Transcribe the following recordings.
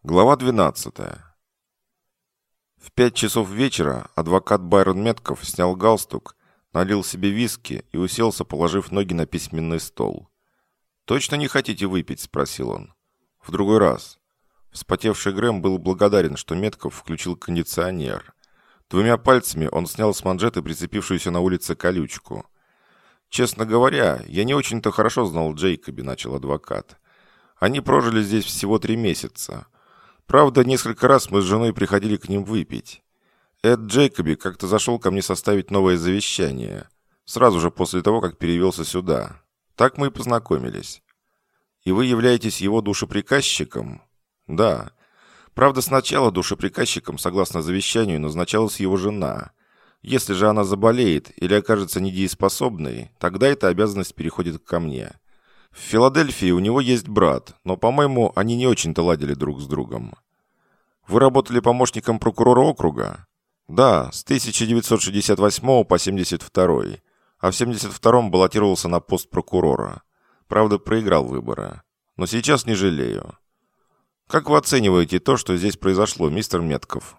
Глава 12. В 5 часов вечера адвокат Байрон Метков снял галстук, налил себе виски и уселся, положив ноги на письменный стол. «Точно не хотите выпить?» – спросил он. «В другой раз». Вспотевший Грэм был благодарен, что Метков включил кондиционер. Двумя пальцами он снял с манжеты прицепившуюся на улице колючку. «Честно говоря, я не очень-то хорошо знал Джейкоби», – начал адвокат. «Они прожили здесь всего 3 месяца. Правда, несколько раз мы с женой приходили к ним выпить. Эд Джейкоби как-то зашел ко мне составить новое завещание, сразу же после того, как перевелся сюда. Так мы и познакомились. И вы являетесь его душеприказчиком? Да. Правда, сначала душеприказчиком, согласно завещанию, назначалась его жена. Если же она заболеет или окажется недееспособной, тогда эта обязанность переходит ко мне. В Филадельфии у него есть брат, но, по-моему, они не очень-то ладили друг с другом. Вы работали помощником прокурора округа? Да, с 1968 по 72, а в 72-м баллотировался на пост прокурора. Правда, проиграл выборы. Но сейчас не жалею. Как вы оцениваете то, что здесь произошло, мистер Метков?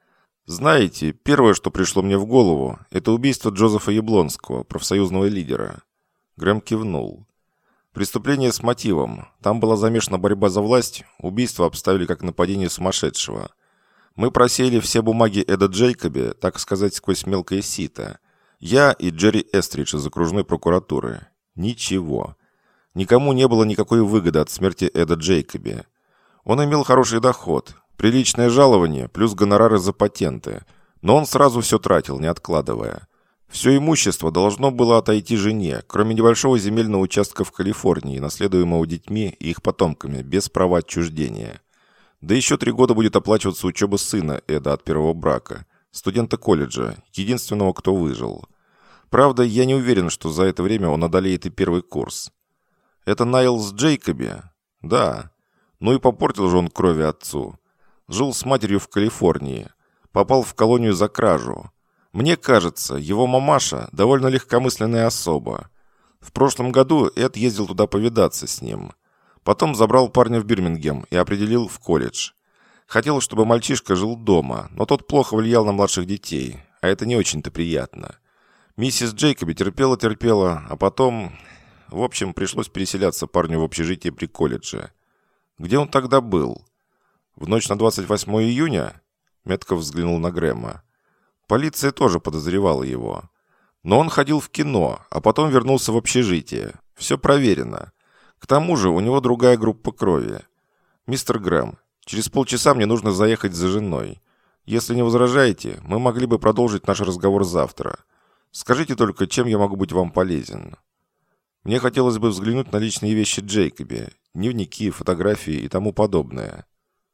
Знаете, первое, что пришло мне в голову, это убийство Джозефа Яблонского, профсоюзного лидера. Грэм кивнул. Преступление с мотивом. Там была замешана борьба за власть, убийство обставили как нападение сумасшедшего. Мы просеяли все бумаги Эда Джейкоби, так сказать, сквозь мелкое сито. Я и Джерри Эстридж из окружной прокуратуры. Ничего. Никому не было никакой выгоды от смерти Эда Джейкоби. Он имел хороший доход, приличное жалование, плюс гонорары за патенты. Но он сразу все тратил, не откладывая. Все имущество должно было отойти жене, кроме небольшого земельного участка в Калифорнии, наследуемого детьми и их потомками, без права отчуждения. Да еще 3 года будет оплачиваться учеба сына Эда от первого брака, студента колледжа, единственного, кто выжил. Правда, я не уверен, что за это время он одолеет и первый курс. Это Найлс Джейкоби? Да. Ну и попортил же он крови отцу. Жил с матерью в Калифорнии. Попал в колонию за кражу. Мне кажется, его мамаша довольно легкомысленная особа. В прошлом году Эд ездил туда повидаться с ним. Потом забрал парня в Бирмингем и определил в колледж. Хотел, чтобы мальчишка жил дома, но тот плохо влиял на младших детей, а это не очень-то приятно. Миссис Джейкоби терпела, а потом... В общем, пришлось переселяться парню в общежитие при колледже. Где он тогда был? В ночь на 28 июня? Метков взглянул на Грэма. Полиция тоже подозревала его. Но он ходил в кино, а потом вернулся в общежитие. Все проверено. К тому же у него другая группа крови. Мистер Грэм, через полчаса мне нужно заехать за женой. Если не возражаете, мы могли бы продолжить наш разговор завтра. Скажите только, чем я могу быть вам полезен? Мне хотелось бы взглянуть на личные вещи Джейкоби, дневники, фотографии и тому подобное.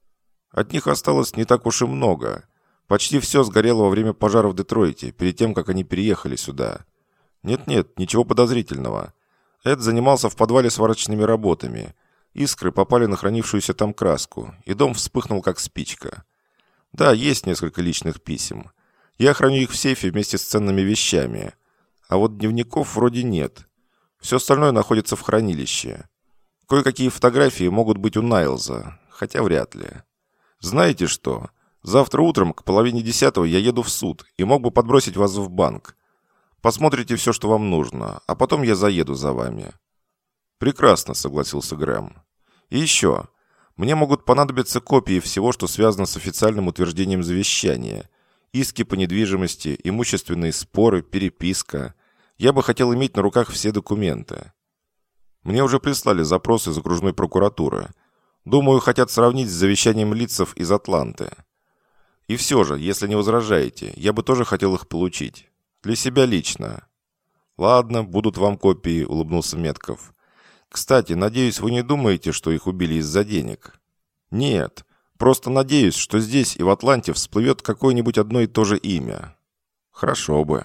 От них осталось не так уж и много. Почти все сгорело во время пожара в Детройте, перед тем, как они переехали сюда. Нет-нет, ничего подозрительного. Эд занимался в подвале сварочными работами. Искры попали на хранившуюся там краску, и дом вспыхнул, как спичка. Да, есть несколько личных писем. Я храню их в сейфе вместе с ценными вещами. А вот дневников вроде нет. Все остальное находится в хранилище. Кое-какие фотографии могут быть у Найлза, хотя вряд ли. Знаете что? Завтра утром к 9:30 я еду в суд и мог бы подбросить вас в банк. Посмотрите все, что вам нужно, а потом я заеду за вами». «Прекрасно», — согласился Грэм. «И еще. Мне могут понадобиться копии всего, что связано с официальным утверждением завещания. Иски по недвижимости, имущественные споры, переписка. Я бы хотел иметь на руках все документы. Мне уже прислали запрос из окружной прокуратуры. Думаю, хотят сравнить с завещанием Литцев из Атланты. И все же, если не возражаете, я бы тоже хотел их получить. Для себя лично». «Ладно, будут вам копии», — улыбнулся Метков. «Кстати, надеюсь, вы не думаете, что их убили из-за денег?» «Нет, просто надеюсь, что здесь и в Атланте всплывет какое-нибудь одно и то же имя». «Хорошо бы».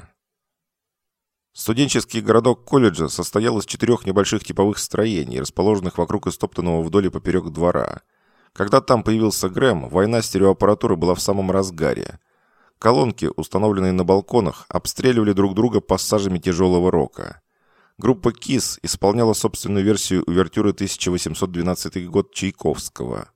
Студенческий городок колледжа состоял из 4 небольших типовых строений, расположенных вокруг истоптанного вдоль и поперек двора. Когда там появился Грэм, война стереоаппаратуры была в самом разгаре. Колонки, установленные на балконах, обстреливали друг друга пассажами тяжелого рока. Группа KISS исполняла собственную версию увертюры 1812 год Чайковского.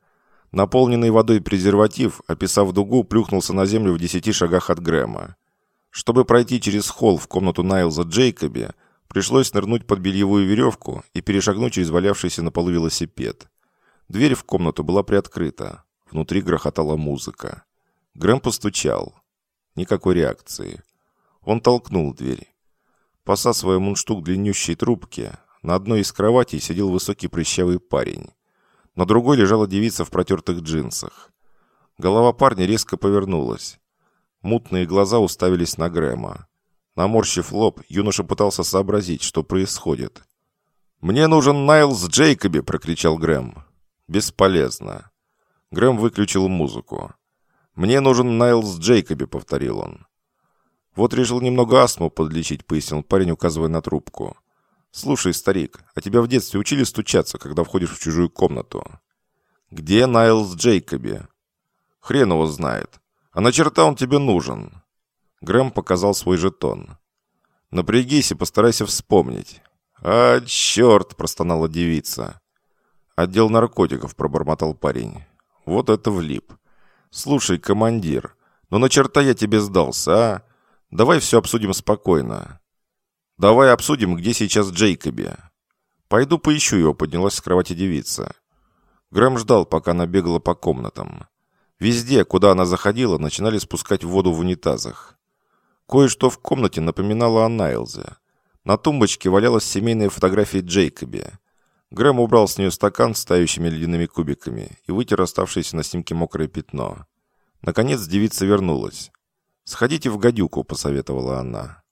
Наполненный водой презерватив, описав дугу, плюхнулся на землю в 10 шагах от Грэма. Чтобы пройти через холл в комнату Найлза Джейкоби, пришлось нырнуть под бельевую веревку и перешагнуть через валявшийся на полу велосипед. Дверь в комнату была приоткрыта. Внутри грохотала музыка. Грэм постучал. Никакой реакции. Он толкнул дверь. Посасывая мундштук длиннющей трубки, на одной из кроватей сидел высокий прыщавый парень. На другой лежала девица в протертых джинсах. Голова парня резко повернулась. Мутные глаза уставились на Грэма. Наморщив лоб, юноша пытался сообразить, что происходит. «Мне нужен Найлз Джейкоби!» — прокричал Грэм. «Бесполезно». Грэм выключил музыку. «Мне нужен Найлз Джейкоби», — повторил он. «Вот решил немного астму подлечить», — пояснил парень, указывая на трубку. «Слушай, старик, а тебя в детстве учили стучаться, когда входишь в чужую комнату?» «Где Найлз Джейкоби?» «Хрен его знает. А на черта он тебе нужен?» Грэм показал свой жетон. «Напрягись и постарайся вспомнить». «А, черт!» — простонала девица. «Отдел наркотиков», — пробормотал парень. «Вот это влип. Слушай, командир, ну на черта я тебе сдался, а? Давай все обсудим спокойно». «Давай обсудим, где сейчас Джейкоби». «Пойду поищу его», — поднялась с кровати девица. Грэм ждал, пока она бегала по комнатам. Везде, куда она заходила, начинали спускать воду в унитазах. Кое-что в комнате напоминало о Найлзе. На тумбочке валялась семейная фотография Джейкоби. Грэм убрал с нее стакан с тающими ледяными кубиками и вытер оставшееся на снимке мокрое пятно. Наконец девица вернулась. «Сходите в гадюку», — посоветовала она.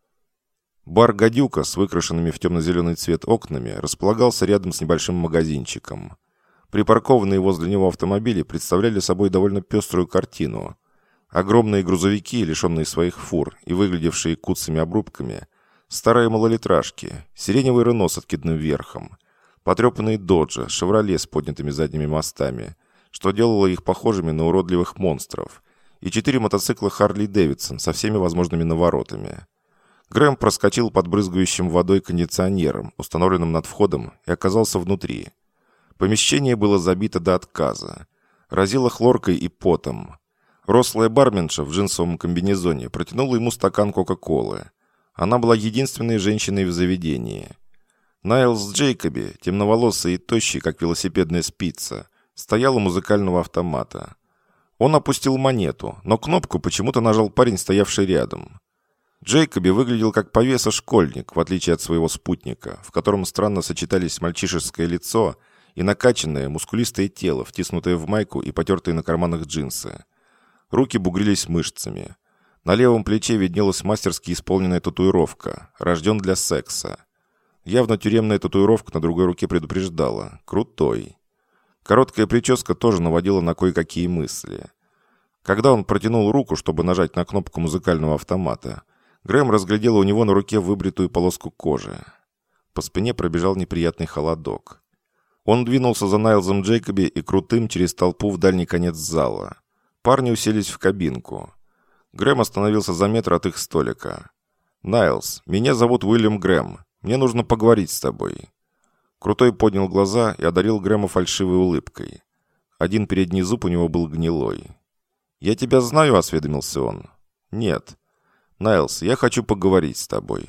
Бар «Гадюка» с выкрашенными в темно-зеленый цвет окнами располагался рядом с небольшим магазинчиком. Припаркованные возле него автомобили представляли собой довольно пеструю картину. Огромные грузовики, лишенные своих фур и выглядевшие куцами обрубками, старые малолитражки, сиреневый Рено с откидным верхом, потрепанные доджи, шевроле с поднятыми задними мостами, что делало их похожими на уродливых монстров, и 4 мотоцикла Харли Дэвидсон со всеми возможными наворотами. Грэм проскочил под брызгающим водой кондиционером, установленным над входом, и оказался внутри. Помещение было забито до отказа. Разило хлоркой и потом. Рослая барменша в джинсовом комбинезоне протянула ему стакан Кока-Колы. Она была единственной женщиной в заведении. Найлз Джейкоби, темноволосый и тощий, как велосипедная спица, стоял у музыкального автомата. Он опустил монету, но кнопку почему-то нажал парень, стоявший рядом. Джейкоби выглядел как повеса-школьник, в отличие от своего спутника, в котором странно сочетались мальчишеское лицо и накачанное, мускулистое тело, втиснутое в майку и потертые на карманах джинсы. Руки бугрились мышцами. На левом плече виднелась мастерски исполненная татуировка «Рожден для секса». Явно тюремная татуировка на другой руке предупреждала «Крутой». Короткая прическа тоже наводила на кое-какие мысли. Когда он протянул руку, чтобы нажать на кнопку музыкального автомата, Грэм разглядел у него на руке выбритую полоску кожи. По спине пробежал неприятный холодок. Он двинулся за Найлзом Джейкоби и крутым через толпу в дальний конец зала. Парни уселись в кабинку. Грэм остановился за метр от их столика. «Найлз, меня зовут Уильям Грэм. Мне нужно поговорить с тобой». Крутой поднял глаза и одарил Грэма фальшивой улыбкой. Один передний зуб у него был гнилой. «Я тебя знаю», — осведомился он. «Нет». «Найлз, я хочу поговорить с тобой».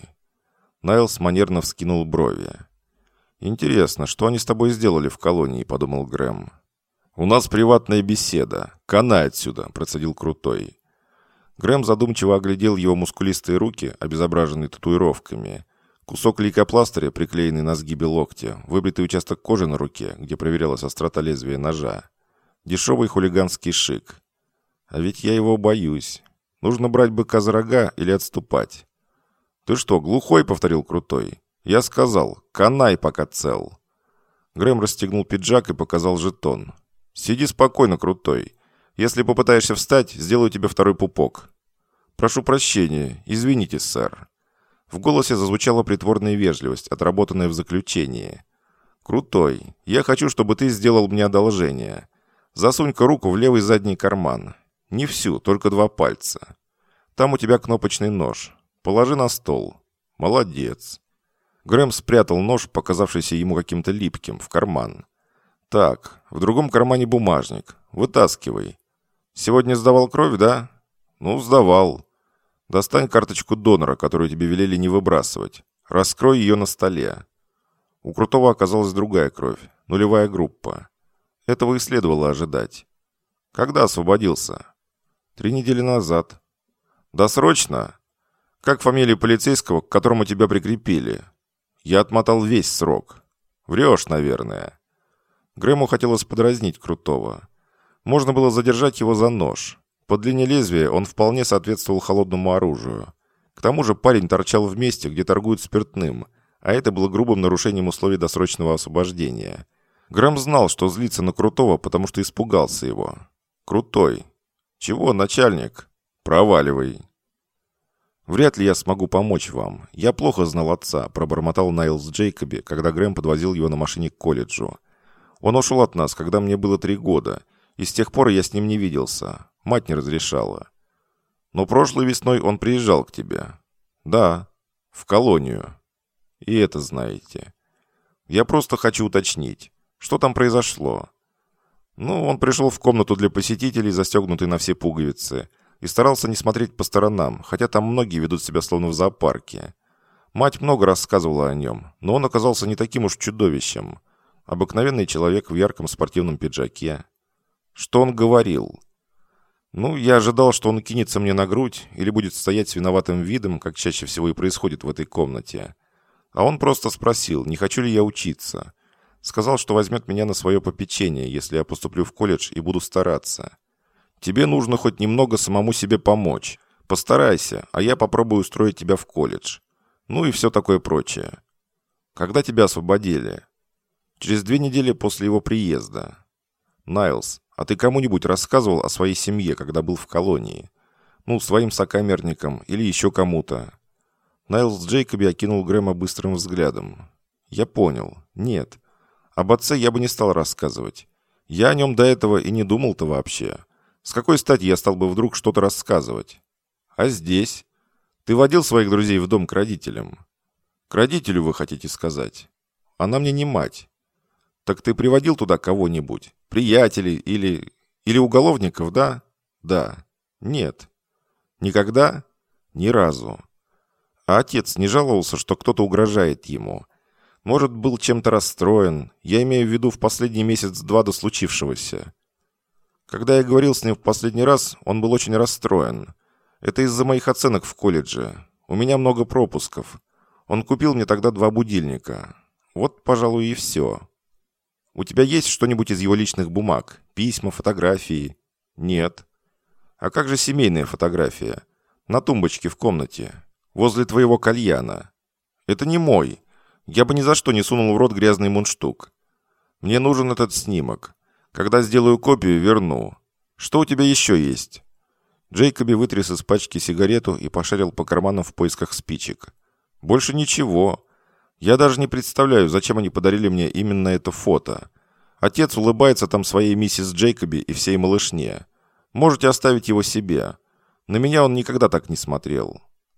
Найлз манерно вскинул брови. «Интересно, что они с тобой сделали в колонии?» — подумал Грэм. «У нас приватная беседа. Канай отсюда», — процедил Крутой. Грэм задумчиво оглядел его мускулистые руки, обезображенные татуировками, кусок лейкопластыря, приклеенный на сгибе локтя, выбритый участок кожи на руке, где проверялась острота лезвия ножа. Дешевый хулиганский шик. А ведь я его боюсь. Нужно брать быка за рога или отступать? «Ты что, глухой?» — повторил Крутой. «Я сказал, канай, пока цел». Грэм расстегнул пиджак и показал жетон. «Сиди спокойно, Крутой. Если попытаешься встать, сделаю тебе второй пупок». «Прошу прощения. Извините, сэр». В голосе зазвучала притворная вежливость, отработанная в заключении. «Крутой, я хочу, чтобы ты сделал мне одолжение. Засунь-ка руку в левый задний карман. Не всю, только 2 пальца. Там у тебя кнопочный нож. Положи на стол. Молодец». Грэм спрятал нож, показавшийся ему каким-то липким, в карман. Так, в другом кармане бумажник. Вытаскивай. Сегодня сдавал кровь, да? Ну, сдавал. Достань карточку донора, которую тебе велели не выбрасывать. Раскрой ее на столе. У Крутого оказалась другая кровь, нулевая группа. Этого и следовало ожидать. Когда освободился? 3 недели назад. Досрочно? Как фамилия полицейского, к которому тебя прикрепили? Я отмотал весь срок. Врешь, наверное. Грэму хотелось подразнить Крутого. Можно было задержать его за нож. По длине лезвия он вполне соответствовал холодному оружию. К тому же парень торчал в месте, где торгуют спиртным, а это было грубым нарушением условий досрочного освобождения. Грэм знал, что злится на Крутого, потому что испугался его. «Крутой». «Чего, начальник?» «Проваливай». «Вряд ли я смогу помочь вам. Я плохо знал отца», – пробормотал Найлс Джейкоби, когда Грэм подвозил его на машине к колледжу. «Он ушел от нас, когда мне было 3 года, и с тех пор я с ним не виделся. Мать не разрешала. Но прошлой весной он приезжал к тебе». «Да, в колонию. И это знаете. Я просто хочу уточнить, что там произошло?» «Ну, он пришел в комнату для посетителей, застегнутый на все пуговицы, и старался не смотреть по сторонам, хотя там многие ведут себя словно в зоопарке. Мать много рассказывала о нем, но он оказался не таким уж чудовищем. Обыкновенный человек в ярком спортивном пиджаке. Что он говорил? Ну, я ожидал, что он кинется мне на грудь или будет стоять с виноватым видом, как чаще всего и происходит в этой комнате. А он просто спросил, не хочу ли я учиться. Сказал, что возьмет меня на свое попечение, если я поступлю в колледж и буду стараться. Тебе нужно хоть немного самому себе помочь. Постарайся, а я попробую устроить тебя в колледж. Ну и все такое прочее. Когда тебя освободили? Через 2 недели после его приезда. Найлс, а ты кому-нибудь рассказывал о своей семье, когда был в колонии? Ну, своим сокамерникам или еще кому-то? Найлс Джейкоби окинул Грэма быстрым взглядом. Я понял. Нет. Об отце я бы не стал рассказывать. Я о нем до этого и не думал-то вообще. С какой стати я стал бы вдруг что-то рассказывать? А здесь? Ты водил своих друзей в дом к родителям? К родителю вы хотите сказать? Она мне не мать. Так ты приводил туда кого-нибудь? Приятелей или уголовников, да? Да. Нет. Никогда? Ни разу. А отец не жаловался, что кто-то угрожает ему? Может, был чем-то расстроен? Я имею в виду в последний месяц-два до случившегося. Когда я говорил с ним в последний раз, он был очень расстроен. Это из-за моих оценок в колледже. У меня много пропусков. Он купил мне тогда 2 будильника. Вот, пожалуй, и все. У тебя есть что-нибудь из его личных бумаг? Письма, фотографии? Нет. А как же семейная фотография? На тумбочке в комнате. Возле твоего кальяна. Это не мой. Я бы ни за что не сунул в рот грязный мундштук. Мне нужен этот снимок. Когда сделаю копию, верну. Что у тебя еще есть?» Джейкоби вытряс из пачки сигарету и пошарил по карманам в поисках спичек. «Больше ничего. Я даже не представляю, зачем они подарили мне именно это фото. Отец улыбается там своей миссис Джейкоби и всей малышне. Можете оставить его себе. На меня он никогда так не смотрел».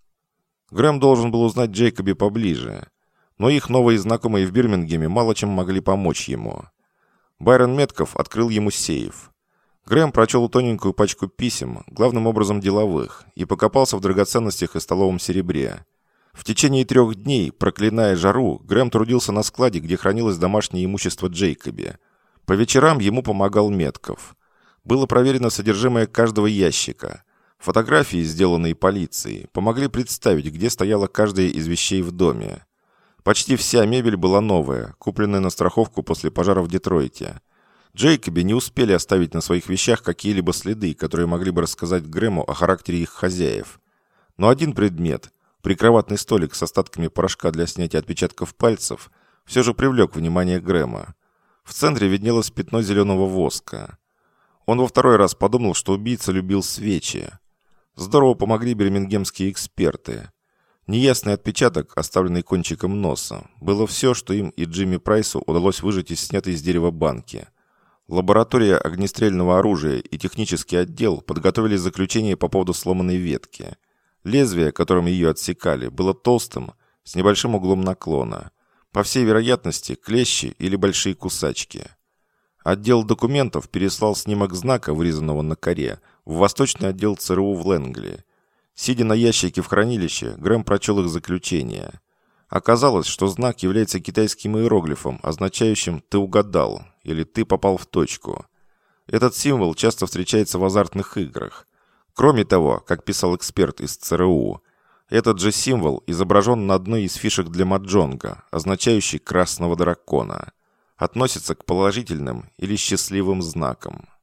Грэм должен был узнать Джейкоби поближе, но их новые знакомые в Бирмингеме мало чем могли помочь ему. Байрон Метков открыл ему сейф. Грэм прочел тоненькую пачку писем, главным образом деловых, и покопался в драгоценностях и столовом серебре. В течение 3 дней, проклиная жару, Грэм трудился на складе, где хранилось домашнее имущество Джейкоби. По вечерам ему помогал Метков. Было проверено содержимое каждого ящика. Фотографии, сделанные полицией, помогли представить, где стояла каждая из вещей в доме. Почти вся мебель была новая, купленная на страховку после пожара в Детройте. Джейкоби не успели оставить на своих вещах какие-либо следы, которые могли бы рассказать Грэму о характере их хозяев. Но один предмет, прикроватный столик с остатками порошка для снятия отпечатков пальцев, все же привлек внимание Грэма. В центре виднелось пятно зеленого воска. Он во 2-й раз подумал, что убийца любил свечи. Здорово помогли бирмингемские эксперты. Неясный отпечаток, оставленный кончиком носа, было все, что им и Джимми Прайсу удалось выжать из снятой из дерева банки. Лаборатория огнестрельного оружия и технический отдел подготовили заключение по поводу сломанной ветки. Лезвие, которым ее отсекали, было толстым, с небольшим углом наклона. По всей вероятности, клещи или большие кусачки. Отдел документов переслал снимок знака, вырезанного на коре, в восточный отдел ЦРУ в Лэнгли. Сидя на ящике в хранилище, Грэм прочел их заключение. Оказалось, что знак является китайским иероглифом, означающим «ты угадал» или «ты попал в точку». Этот символ часто встречается в азартных играх. Кроме того, как писал эксперт из ЦРУ, этот же символ изображен на одной из фишек для маджонга, означающей «красного дракона». Относится к положительным или счастливым знакам.